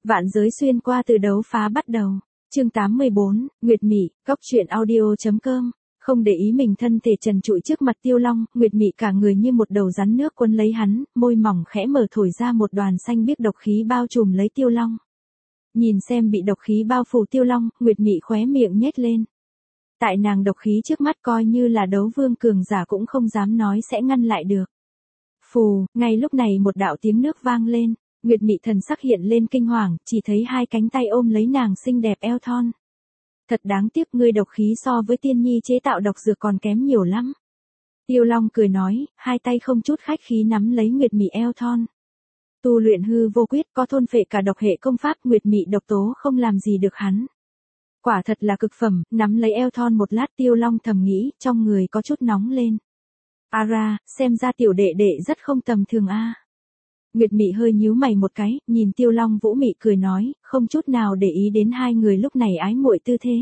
Vạn giới xuyên qua từ đấu phá bắt đầu. Chương 84, Nguyệt Mị, góc truyện audio.com. Không để ý mình thân thể trần trụi trước mặt Tiêu Long, Nguyệt Mị cả người như một đầu rắn nước quấn lấy hắn, môi mỏng khẽ mở thổi ra một đoàn xanh biếc độc khí bao trùm lấy Tiêu Long. Nhìn xem bị độc khí bao phủ Tiêu Long, Nguyệt Mị khóe miệng nhếch lên. Tại nàng độc khí trước mắt coi như là đấu vương cường giả cũng không dám nói sẽ ngăn lại được. Phù, ngay lúc này một đạo tiếng nước vang lên, Nguyệt Mị thần sắc hiện lên kinh hoàng, chỉ thấy hai cánh tay ôm lấy nàng xinh đẹp eo thon. Thật đáng tiếc ngươi độc khí so với tiên nhi chế tạo độc dược còn kém nhiều lắm. Tiêu Long cười nói, hai tay không chút khách khí nắm lấy Nguyệt Mị eo thon. Tu luyện hư vô quyết có thôn phệ cả độc hệ công pháp, Nguyệt Mị độc tố không làm gì được hắn. Quả thật là cực phẩm, nắm lấy eo thon một lát Tiêu Long thầm nghĩ, trong người có chút nóng lên. A ra, xem ra tiểu đệ đệ rất không tầm thường a. Nguyệt Mị hơi nhíu mày một cái, nhìn Tiêu Long vũ mị cười nói, không chút nào để ý đến hai người lúc này ái muội tư thế.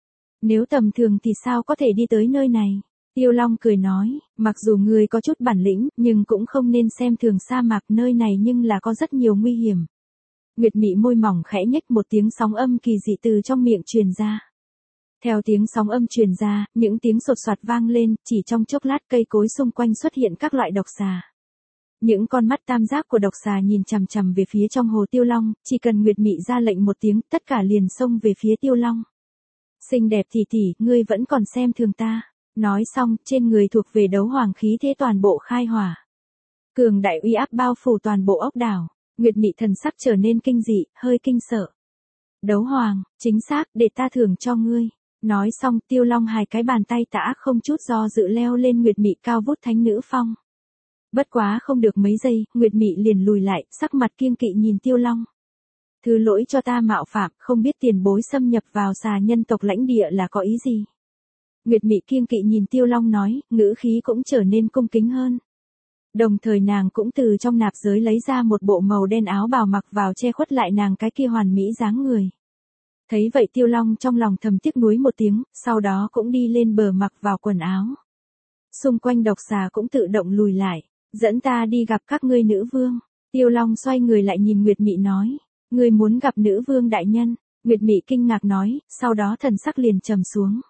Nếu tầm thường thì sao có thể đi tới nơi này? Tiêu Long cười nói, mặc dù ngươi có chút bản lĩnh, nhưng cũng không nên xem thường sa mạc nơi này nhưng là có rất nhiều nguy hiểm. Nguyệt Mị môi mỏng khẽ nhếch một tiếng sóng âm kỳ dị từ trong miệng truyền ra. Theo tiếng sóng âm truyền ra, những tiếng sột soạt vang lên, chỉ trong chốc lát cây cối xung quanh xuất hiện các loại độc xà. Những con mắt tam giác của độc xà nhìn chằm chằm về phía trong hồ Tiêu Long, chỉ cần Nguyệt Mị ra lệnh một tiếng, tất cả liền xông về phía Tiêu Long. Xinh đẹp tỷ tỷ, ngươi vẫn còn xem thường ta. Nói xong, trên người thuộc về đấu hoàng khí thế toàn bộ khai hỏa. Cường đại uy áp bao phủ toàn bộ ốc đảo, Nguyệt Mị thần sắc trở nên kinh dị, hơi kinh sợ. Đấu hoàng, chính xác, để ta thưởng cho ngươi. Nói xong Tiêu Long hai cái bàn tay tã không chút do dự leo lên Nguyệt Mị cao vút thánh nữ phong. Bất quá không được mấy giây, Nguyệt Mị liền lùi lại, sắc mặt kiêng kỵ nhìn Tiêu Long. Thứ lỗi cho ta mạo phạm, không biết tiền bối xâm nhập vào xà nhân tộc lãnh địa là có ý gì. Nguyệt Mị kiêng kỵ nhìn Tiêu Long nói, ngữ khí cũng trở nên cung kính hơn. Đồng thời nàng cũng từ trong nạp giới lấy ra một bộ màu đen áo bào mặc vào che khuất lại nàng cái kia hoàn mỹ dáng người. Thấy vậy Tiêu Long trong lòng thầm tiếc nuối một tiếng, sau đó cũng đi lên bờ mặc vào quần áo. Xung quanh độc xà cũng tự động lùi lại, dẫn ta đi gặp các ngươi nữ vương. Tiêu Long xoay người lại nhìn Nguyệt Mị nói, ngươi muốn gặp nữ vương đại nhân. Nguyệt Mị kinh ngạc nói, sau đó thần sắc liền trầm xuống.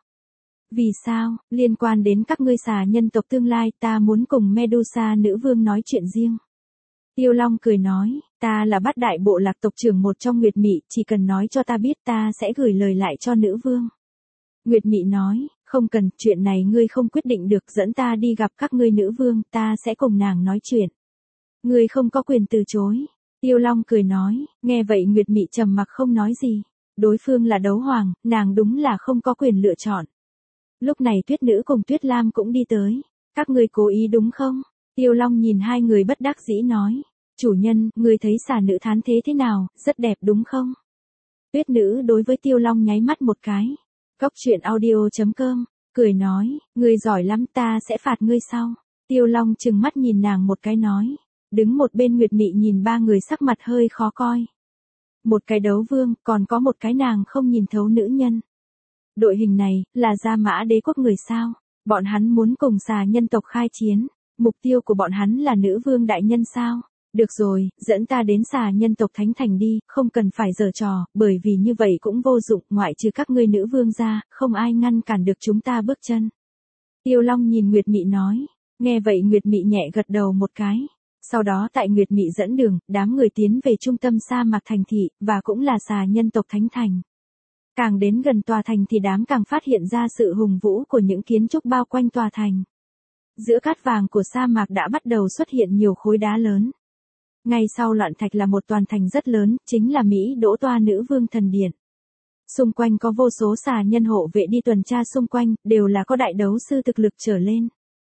Vì sao, liên quan đến các ngươi xà nhân tộc tương lai, ta muốn cùng Medusa nữ vương nói chuyện riêng. Tiêu Long cười nói, ta là Bát Đại bộ lạc tộc trưởng một trong Nguyệt Mị, chỉ cần nói cho ta biết ta sẽ gửi lời lại cho nữ vương. Nguyệt Mị nói, không cần, chuyện này ngươi không quyết định được, dẫn ta đi gặp các ngươi nữ vương, ta sẽ cùng nàng nói chuyện. Ngươi không có quyền từ chối. Tiêu Long cười nói, nghe vậy Nguyệt Mị trầm mặc không nói gì. Đối phương là đấu hoàng, nàng đúng là không có quyền lựa chọn. Lúc này Tuyết Nữ cùng Tuyết Lam cũng đi tới. Các ngươi cố ý đúng không? Tiêu Long nhìn hai người bất đắc dĩ nói. Chủ nhân, ngươi thấy xà nữ thán thế nào, rất đẹp đúng không? Tuyết Nữ đối với Tiêu Long nháy mắt một cái. Góc truyện audio.com, cười nói, ngươi giỏi lắm, ta sẽ phạt ngươi sau. Tiêu Long trừng mắt nhìn nàng một cái nói. Đứng một bên Nguyệt Mị nhìn ba người sắc mặt hơi khó coi. Một cái đấu vương, còn có một cái nàng không nhìn thấu nữ nhân. Đội hình này, là Gia Mã đế quốc người sao? Bọn hắn muốn cùng xà nhân tộc khai chiến. Mục tiêu của bọn hắn là nữ vương đại nhân sao? Được rồi, dẫn ta đến xà nhân tộc Thánh Thành đi, không cần phải giở trò, bởi vì như vậy cũng vô dụng, ngoại trừ các ngươi nữ vương ra, không ai ngăn cản được chúng ta bước chân. Tiêu Long nhìn Nguyệt Mị nói. Nghe vậy Nguyệt Mị nhẹ gật đầu một cái. Sau đó tại Nguyệt Mị dẫn đường, đám người tiến về trung tâm sa mạc thành thị, và cũng là xà nhân tộc Thánh Thành. Càng đến gần tòa thành thì đám càng phát hiện ra sự hùng vũ của những kiến trúc bao quanh tòa thành. Giữa cát vàng của sa mạc đã bắt đầu xuất hiện nhiều khối đá lớn. Ngay sau loạn thạch là một toàn thành rất lớn, chính là Mỹ Đỗ Toa Nữ Vương Thần Điện. Xung quanh có vô số xà nhân hộ vệ đi tuần tra xung quanh, đều là có đại đấu sư thực lực trở lên.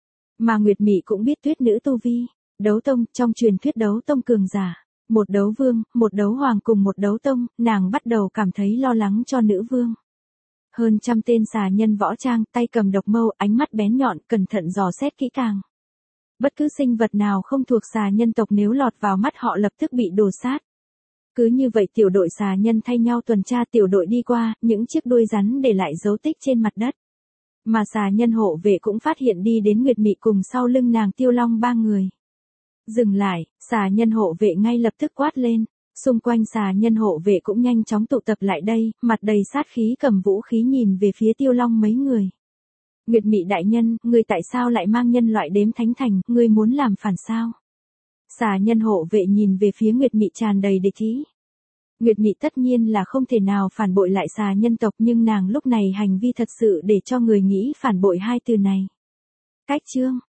Mà Nguyệt Mị cũng biết Tuyết Nữ tu vi. Đấu tông, trong truyền thuyết đấu tông cường giả. Một đấu vương, một đấu hoàng cùng một đấu tông, nàng bắt đầu cảm thấy lo lắng cho nữ vương. Hơn trăm tên xà nhân võ trang, tay cầm độc mâu, ánh mắt bén nhọn, cẩn thận dò xét kỹ càng. Bất cứ sinh vật nào không thuộc xà nhân tộc nếu lọt vào mắt họ lập tức bị đổ sát. Cứ như vậy tiểu đội xà nhân thay nhau tuần tra, tiểu đội đi qua, những chiếc đuôi rắn để lại dấu tích trên mặt đất. Mà xà nhân hộ vệ cũng phát hiện đi đến Nguyệt Mị cùng sau lưng nàng Tiêu Long ba người. Dừng lại, xà nhân hộ vệ ngay lập tức quát lên. Xung quanh xà nhân hộ vệ cũng nhanh chóng tụ tập lại đây, mặt đầy sát khí cầm vũ khí nhìn về phía Tiêu Long mấy người. Nguyệt Mị đại nhân, ngươi tại sao lại mang nhân loại đếm thánh thành, ngươi muốn làm phản sao? Xà nhân hộ vệ nhìn về phía Nguyệt Mị tràn đầy địch ý. Nguyệt Mị tất nhiên là không thể nào phản bội lại xà nhân tộc, nhưng nàng lúc này hành vi thật sự để cho người nghĩ phản bội hai từ này. Cách chương